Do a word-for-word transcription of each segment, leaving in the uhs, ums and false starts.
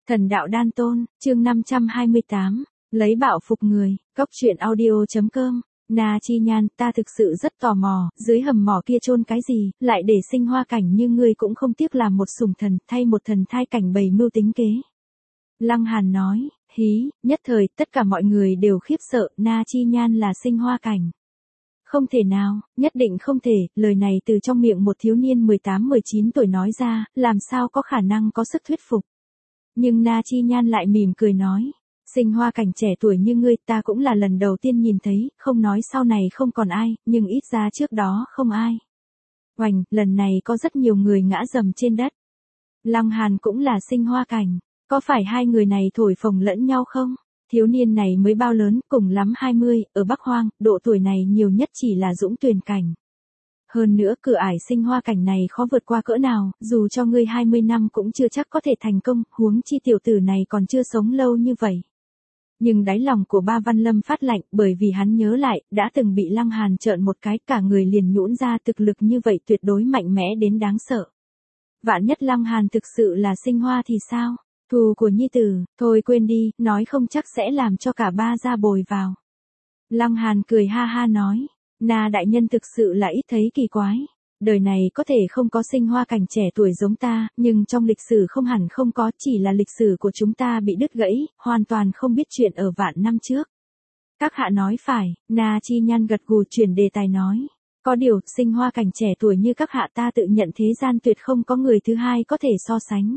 Thần đạo đan tôn, chương năm trăm hai mươi tám, lấy bạo phục người, cóc truyện audio.com, Na Chi Nhan, ta thực sự rất tò mò, dưới hầm mỏ kia chôn cái gì, lại để sinh hoa cảnh như ngươi cũng không tiếc làm một sủng thần, thay một thần thai cảnh bày mưu tính kế. Lăng Hàn nói, hí, nhất thời, tất cả mọi người đều khiếp sợ, Na Chi Nhan là sinh hoa cảnh. Không thể nào, nhất định không thể, lời này từ trong miệng một thiếu niên mười tám mười chín tuổi nói ra, làm sao có khả năng có sức thuyết phục. Nhưng Na Chi Nhan lại mỉm cười nói, sinh hoa cảnh trẻ tuổi như ngươi ta cũng là lần đầu tiên nhìn thấy, không nói sau này không còn ai, nhưng ít ra trước đó không ai. Oành, lần này có rất nhiều người ngã dầm trên đất. Lăng Hàn cũng là sinh hoa cảnh, có phải hai người này thổi phồng lẫn nhau không? Thiếu niên này mới bao lớn, cùng lắm hai mươi, ở Bắc Hoang, độ tuổi này nhiều nhất chỉ là dũng tuyền cảnh. Hơn nữa cửa ải sinh hoa cảnh này khó vượt qua cỡ nào, dù cho ngươi hai mươi năm cũng chưa chắc có thể thành công, huống chi tiểu tử này còn chưa sống lâu như vậy. Nhưng đáy lòng của Ba Văn Lâm phát lạnh, bởi vì hắn nhớ lại, đã từng bị Lăng Hàn trợn một cái, cả người liền nhũn ra, thực lực như vậy tuyệt đối mạnh mẽ đến đáng sợ. Vạn nhất Lăng Hàn thực sự là sinh hoa thì sao? Thù của nhi tử, thôi quên đi, nói không chắc sẽ làm cho cả ba gia bồi vào. Lăng Hàn cười ha ha nói, Na đại nhân thực sự là ít thấy kỳ quái. Đời này có thể không có sinh hoa cảnh trẻ tuổi giống ta, nhưng trong lịch sử không hẳn không có, chỉ là lịch sử của chúng ta bị đứt gãy, hoàn toàn không biết chuyện ở vạn năm trước. Các hạ nói phải, Na Chi Nhan gật gù chuyển đề tài nói. Có điều, sinh hoa cảnh trẻ tuổi như các hạ ta tự nhận thế gian tuyệt không có người thứ hai có thể so sánh.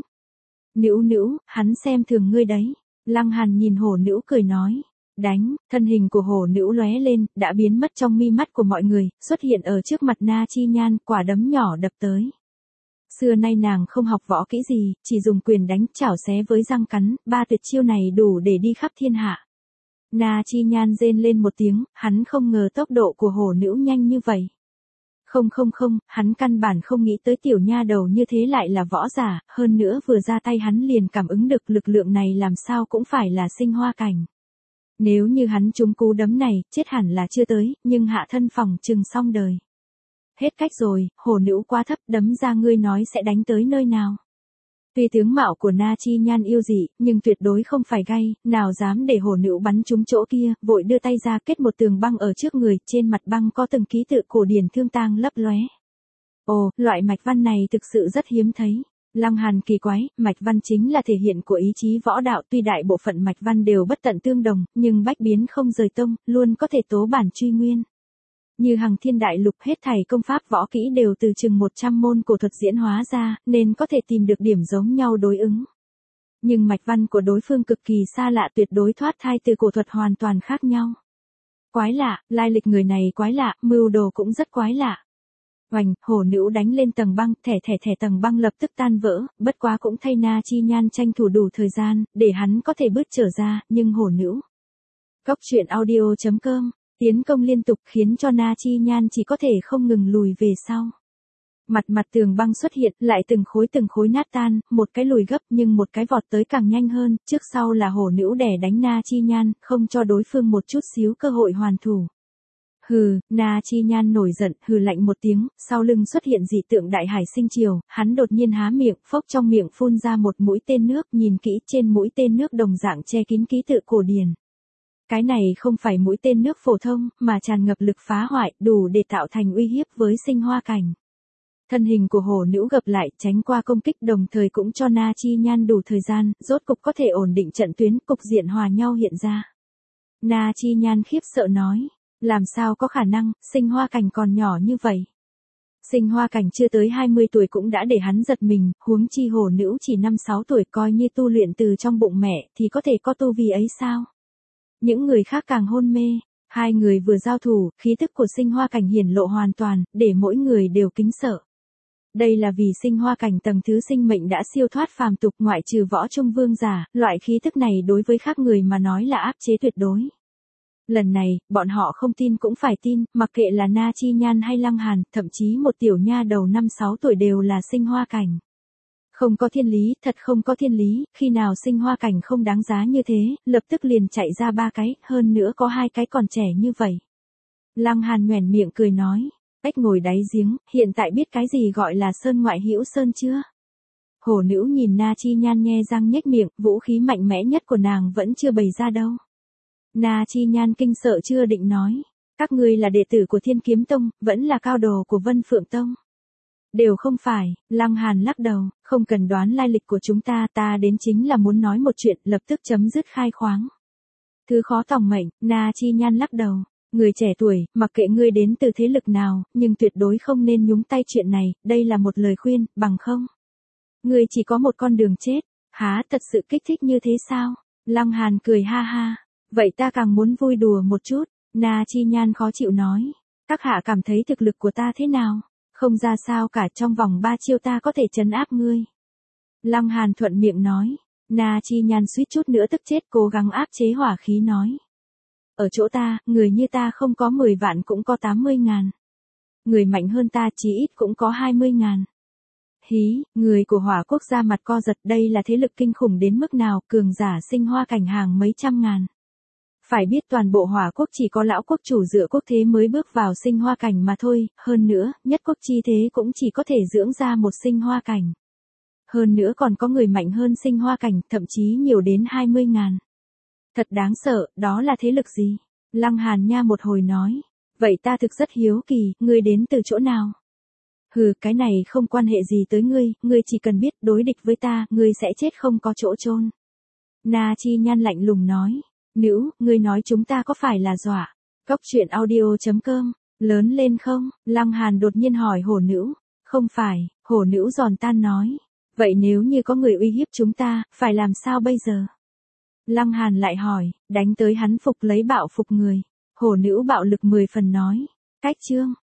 Nữu nữu, hắn xem thường ngươi đấy. Lăng Hàn nhìn hổ nữu cười nói. Đánh, thân hình của hổ nữu lóe lên, đã biến mất trong mi mắt của mọi người, xuất hiện ở trước mặt Na Chi Nhan, quả đấm nhỏ đập tới. Xưa nay nàng không học võ kỹ gì, chỉ dùng quyền đánh chảo xé với răng cắn, ba tuyệt chiêu này đủ để đi khắp thiên hạ. Na Chi Nhan rên lên một tiếng, hắn không ngờ tốc độ của hổ nữu nhanh như vậy. Không không không, hắn căn bản không nghĩ tới tiểu nha đầu như thế lại là võ giả, hơn nữa vừa ra tay hắn liền cảm ứng được lực lượng này làm sao cũng phải là sinh hoa cảnh. Nếu như hắn trúng cú đấm này, chết hẳn là chưa tới, nhưng hạ thân phòng chừng xong đời. Hết cách rồi, hổ nữ quá thấp, đấm ra ngươi nói sẽ đánh tới nơi nào. Tuy tướng mạo của Na Chi Nhan yêu dị, nhưng tuyệt đối không phải gay, nào dám để hổ nữ bắn trúng chỗ kia, vội đưa tay ra kết một tường băng ở trước người, trên mặt băng có từng ký tự cổ điển thương tang lấp lóe. Ồ, loại mạch văn này thực sự rất hiếm thấy. Lăng Hàn kỳ quái, mạch văn chính là thể hiện của ý chí võ đạo, tuy đại bộ phận mạch văn đều bất tận tương đồng, nhưng bách biến không rời tông, luôn có thể tố bản truy nguyên. Như Hằng Thiên Đại Lục hết thảy công pháp võ kỹ đều từ chừng một trăm môn cổ thuật diễn hóa ra, nên có thể tìm được điểm giống nhau đối ứng. Nhưng mạch văn của đối phương cực kỳ xa lạ, tuyệt đối thoát thai từ cổ thuật hoàn toàn khác nhau. Quái lạ, lai lịch người này quái lạ, mưu đồ cũng rất quái lạ. Oành, hổ nữ đánh lên tầng băng, thẻ thẻ thẻ tầng băng lập tức tan vỡ, bất quá cũng thay Na Chi Nhan tranh thủ đủ thời gian, để hắn có thể bước trở ra, nhưng hổ nữ. Cóc truyện audio.com, tiến công liên tục khiến cho Na Chi Nhan chỉ có thể không ngừng lùi về sau. Mặt mặt tường băng xuất hiện, lại từng khối từng khối nát tan, một cái lùi gấp nhưng một cái vọt tới càng nhanh hơn, trước sau là hổ nữ đè đánh Na Chi Nhan, không cho đối phương một chút xíu cơ hội hoàn thủ. Hừ, Na Chi Nhan nổi giận, hừ lạnh một tiếng, sau lưng xuất hiện dị tượng đại hải sinh triều, hắn đột nhiên há miệng, phốc trong miệng phun ra một mũi tên nước, nhìn kỹ trên mũi tên nước đồng dạng che kín ký tự cổ điển. Cái này không phải mũi tên nước phổ thông, mà tràn ngập lực phá hoại, đủ để tạo thành uy hiếp với sinh hoa cảnh. Thân hình của hổ nữ gập lại, tránh qua công kích đồng thời cũng cho Na Chi Nhan đủ thời gian, rốt cục có thể ổn định trận tuyến, cục diện hòa nhau hiện ra. Na Chi Nhan khiếp sợ nói. Làm sao có khả năng, sinh hoa cảnh còn nhỏ như vậy. Sinh hoa cảnh chưa tới hai mươi tuổi cũng đã để hắn giật mình, huống chi hổ nữ chỉ năm sáu tuổi coi như tu luyện từ trong bụng mẹ thì có thể có tu vi ấy sao. Những người khác càng hôn mê, hai người vừa giao thủ, khí thức của sinh hoa cảnh hiển lộ hoàn toàn, để mỗi người đều kính sợ. Đây là vì sinh hoa cảnh tầng thứ sinh mệnh đã siêu thoát phàm tục, ngoại trừ võ trung vương giả, loại khí thức này đối với khác người mà nói là áp chế tuyệt đối. Lần này, bọn họ không tin cũng phải tin, mặc kệ là Na Chi Nhan hay Lăng Hàn, thậm chí một tiểu nha đầu năm sáu tuổi đều là sinh hoa cảnh. Không có thiên lý, thật không có thiên lý, khi nào sinh hoa cảnh không đáng giá như thế, lập tức liền chạy ra ba cái, hơn nữa có hai cái còn trẻ như vậy. Lăng Hàn nhoẻn miệng cười nói, ếch ngồi đáy giếng, hiện tại biết cái gì gọi là sơn ngoại hữu sơn chưa? Hổ nữ nhìn Na Chi Nhan nhe răng nhếch miệng, vũ khí mạnh mẽ nhất của nàng vẫn chưa bày ra đâu. Na Chi Nhan kinh sợ chưa định nói. Các ngươi là đệ tử của Thiên Kiếm Tông, vẫn là cao đồ của Vân Phượng Tông. Đều không phải, Lăng Hàn lắc đầu, không cần đoán lai lịch của chúng ta, ta đến chính là muốn nói một chuyện, lập tức chấm dứt khai khoáng. Thứ khó tòng mệnh, Na Chi Nhan lắc đầu. Người trẻ tuổi, mặc kệ ngươi đến từ thế lực nào, nhưng tuyệt đối không nên nhúng tay chuyện này, đây là một lời khuyên, bằng không. Ngươi chỉ có một con đường chết, há thật sự kích thích như thế sao? Lăng Hàn cười ha ha, vậy ta càng muốn vui đùa một chút, Na Chi Nhan khó chịu nói. Các hạ cảm thấy thực lực của ta thế nào? Không ra sao cả, trong vòng ba chiêu ta có thể trấn áp ngươi. Lăng Hàn thuận miệng nói, Na Chi Nhan suýt chút nữa tức chết, cố gắng áp chế hỏa khí nói. Ở chỗ ta, người như ta không có mười vạn cũng có tám mươi ngàn. Người mạnh hơn ta chí ít cũng có hai mươi ngàn. Hí, người của Hỏa Quốc ra mặt co giật, đây là thế lực kinh khủng đến mức nào, cường giả sinh hoa cảnh hàng mấy trăm ngàn. Phải biết toàn bộ Hỏa Quốc chỉ có lão quốc chủ dựa quốc thế mới bước vào sinh hoa cảnh mà thôi, hơn nữa, nhất quốc chi thế cũng chỉ có thể dưỡng ra một sinh hoa cảnh. Hơn nữa còn có người mạnh hơn sinh hoa cảnh, thậm chí nhiều đến hai mươi ngàn. Thật đáng sợ, đó là thế lực gì? Lăng Hàn nha một hồi nói. Vậy ta thực rất hiếu kỳ, ngươi đến từ chỗ nào? Hừ, cái này không quan hệ gì tới ngươi, ngươi chỉ cần biết đối địch với ta, ngươi sẽ chết không có chỗ chôn. Na Chi Nhan lạnh lùng nói. Nữ, ngươi nói chúng ta có phải là dọa? Cốc truyện audio chấm com, lớn lên không? Lăng Hàn đột nhiên hỏi hổ nữ. Không phải, hổ nữ giòn tan nói. Vậy nếu như có người uy hiếp chúng ta, phải làm sao bây giờ? Lăng Hàn lại hỏi, đánh tới hắn phục lấy bạo phục người. Hổ nữ bạo lực mười phần nói. Cách chương.